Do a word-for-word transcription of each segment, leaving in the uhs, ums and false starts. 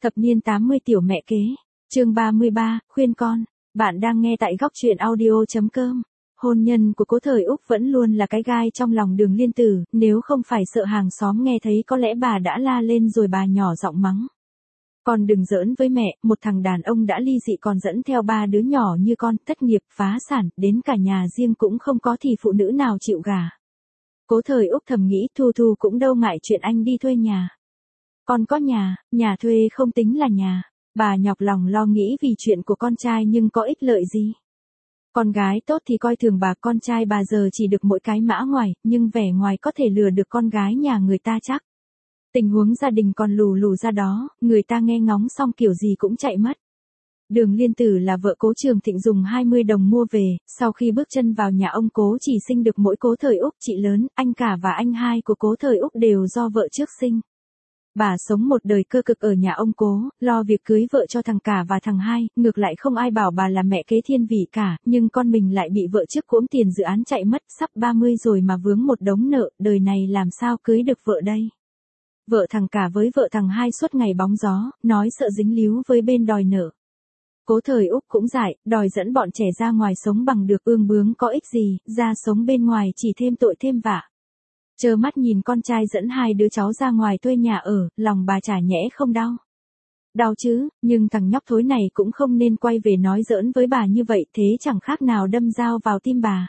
Thập niên tám mươi tiểu mẹ kế. Chương ba mươi ba, khuyên con. Bạn đang nghe tại góc truyện audio chấm com. Hôn nhân của Cố Thời Úc vẫn luôn là cái gai trong lòng Đường Liên Tử, nếu không phải sợ hàng xóm nghe thấy có lẽ bà đã la lên rồi bà nhỏ giọng mắng. Con đừng giỡn với mẹ, một thằng đàn ông đã ly dị còn dẫn theo ba đứa nhỏ như con, thất nghiệp, phá sản, đến cả nhà riêng cũng không có thì phụ nữ nào chịu gả. Cố Thời Úc thầm nghĩ Thu Thu cũng đâu ngại chuyện anh đi thuê nhà. Con có nhà, nhà thuê không tính là nhà. Bà nhọc lòng lo nghĩ vì chuyện của con trai nhưng có ích lợi gì. Con gái tốt thì coi thường bà, con trai bà giờ chỉ được mỗi cái mã ngoài, nhưng vẻ ngoài có thể lừa được con gái nhà người ta chắc. Tình huống gia đình còn lù lù ra đó, người ta nghe ngóng xong kiểu gì cũng chạy mất. Đường Liên Tử là vợ Cố Trường Thịnh dùng hai mươi đồng mua về, sau khi bước chân vào nhà ông Cố chỉ sinh được mỗi Cố Thời Úc, chị lớn, anh cả và anh hai của Cố Thời Úc đều do vợ trước sinh. Bà sống một đời cơ cực ở nhà ông Cố, lo việc cưới vợ cho thằng cả và thằng hai, ngược lại không ai bảo bà là mẹ kế thiên vị cả, nhưng con mình lại bị vợ trước cuỗm tiền dự án chạy mất, sắp ba mươi rồi mà vướng một đống nợ, đời này làm sao cưới được vợ đây. Vợ thằng cả với vợ thằng hai suốt ngày bóng gió, nói sợ dính líu với bên đòi nợ. Cố Thời Úc cũng dại, đòi dẫn bọn trẻ ra ngoài sống bằng được, ương bướng có ích gì, ra sống bên ngoài chỉ thêm tội thêm vạ. Trơ mắt nhìn con trai dẫn hai đứa cháu ra ngoài thuê nhà ở, lòng bà chả nhẽ không đau. Đau chứ, nhưng thằng nhóc thối này cũng không nên quay về nói giỡn với bà như vậy, thế chẳng khác nào đâm dao vào tim bà.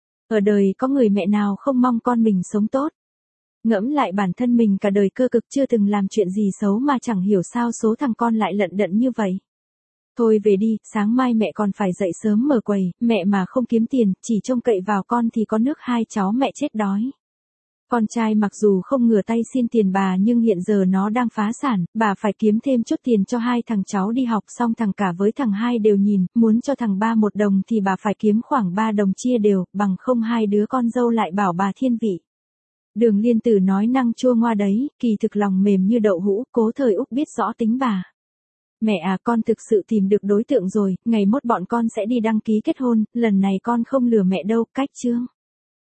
Ở đời có người mẹ nào không mong con mình sống tốt. Ngẫm lại bản thân mình cả đời cơ cực chưa từng làm chuyện gì xấu mà chẳng hiểu sao số thằng con lại lận đận như vậy. Thôi về đi, sáng mai mẹ còn phải dậy sớm mở quầy, mẹ mà không kiếm tiền, chỉ trông cậy vào con thì có nước hai cháu mẹ chết đói. Con trai mặc dù không ngửa tay xin tiền bà nhưng hiện giờ nó đang phá sản, bà phải kiếm thêm chút tiền cho hai thằng cháu đi học, xong thằng cả với thằng hai đều nhìn, muốn cho thằng ba một đồng thì bà phải kiếm khoảng ba đồng chia đều, bằng không hai đứa con dâu lại bảo bà thiên vị. Đường Liên Tử nói năng chua ngoa đấy, kỳ thực lòng mềm như đậu hũ, Cố Thời Úc biết rõ tính bà. Mẹ à, con thực sự tìm được đối tượng rồi, ngày mốt bọn con sẽ đi đăng ký kết hôn, lần này con không lừa mẹ đâu, cách chưa?